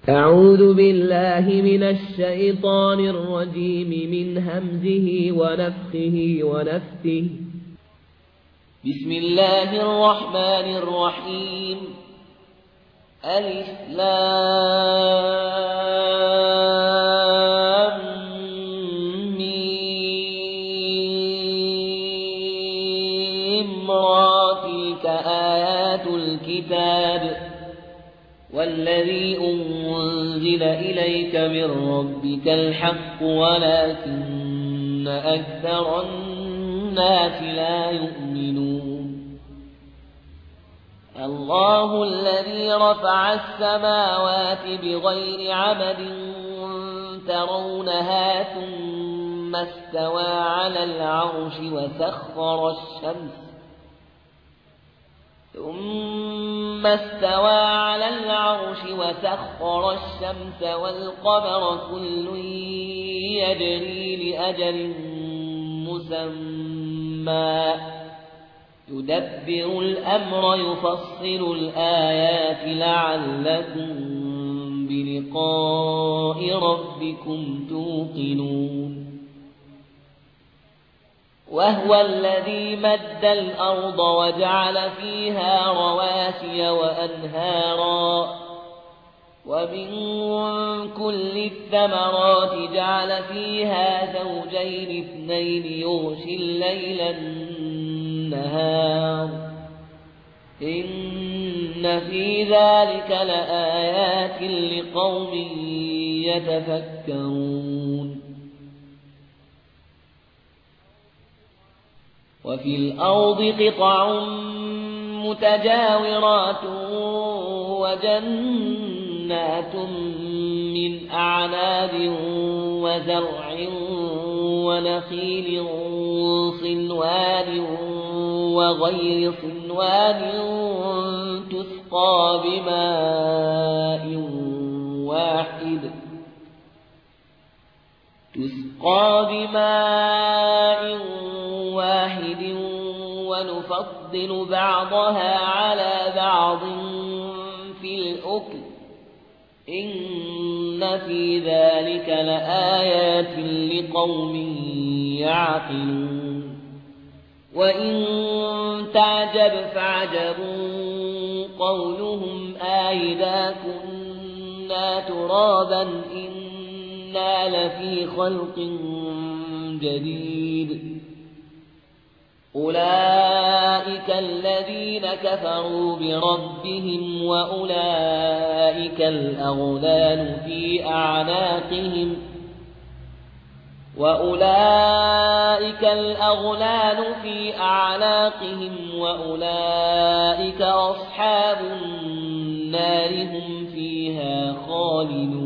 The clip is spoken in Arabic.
أعوذ بالله من الشيطان الرجيم من همزه ونفخه ونفثه. بسم الله الرحمن الرحيم. ألف لام ميم را تلك آيات الكتاب والذي أنزل إليك من ربك الحق ولكن أكثر الناس لا يؤمنون. الله الذي رفع السماوات بغير عمد ترونها ثم استوى على العرش وسخر الشمس والقمر كل يجري لأجل مسمى يدبر الأمر يفصل الآيات لعلكم بلقاء ربكم توقنون. وهو الذي مد الأرض وجعل فيها رواسي وأنهارا ومن كل الثمرات جعل فيها زوجين اثنين يغشي الليل النهار إن في ذلك لآيات لقوم يتفكرون. وفي الأرض قطع متجاورات وجنات من أعناب وزرع ونخيل صنوان وغير صنوان تسقى بماء واحد ونفضل بعضها على بعض في الأكل إن في ذلك لآيات لقوم يعقلون. وإن تعجب فعجب قولهم أإذا كنا ترابا إنا لفي خلق جديد. أولئك الذين كفروا بربهم وأولئك الأغلال في أعناقهم وأولئك أصحاب النار هم فيها خالدون.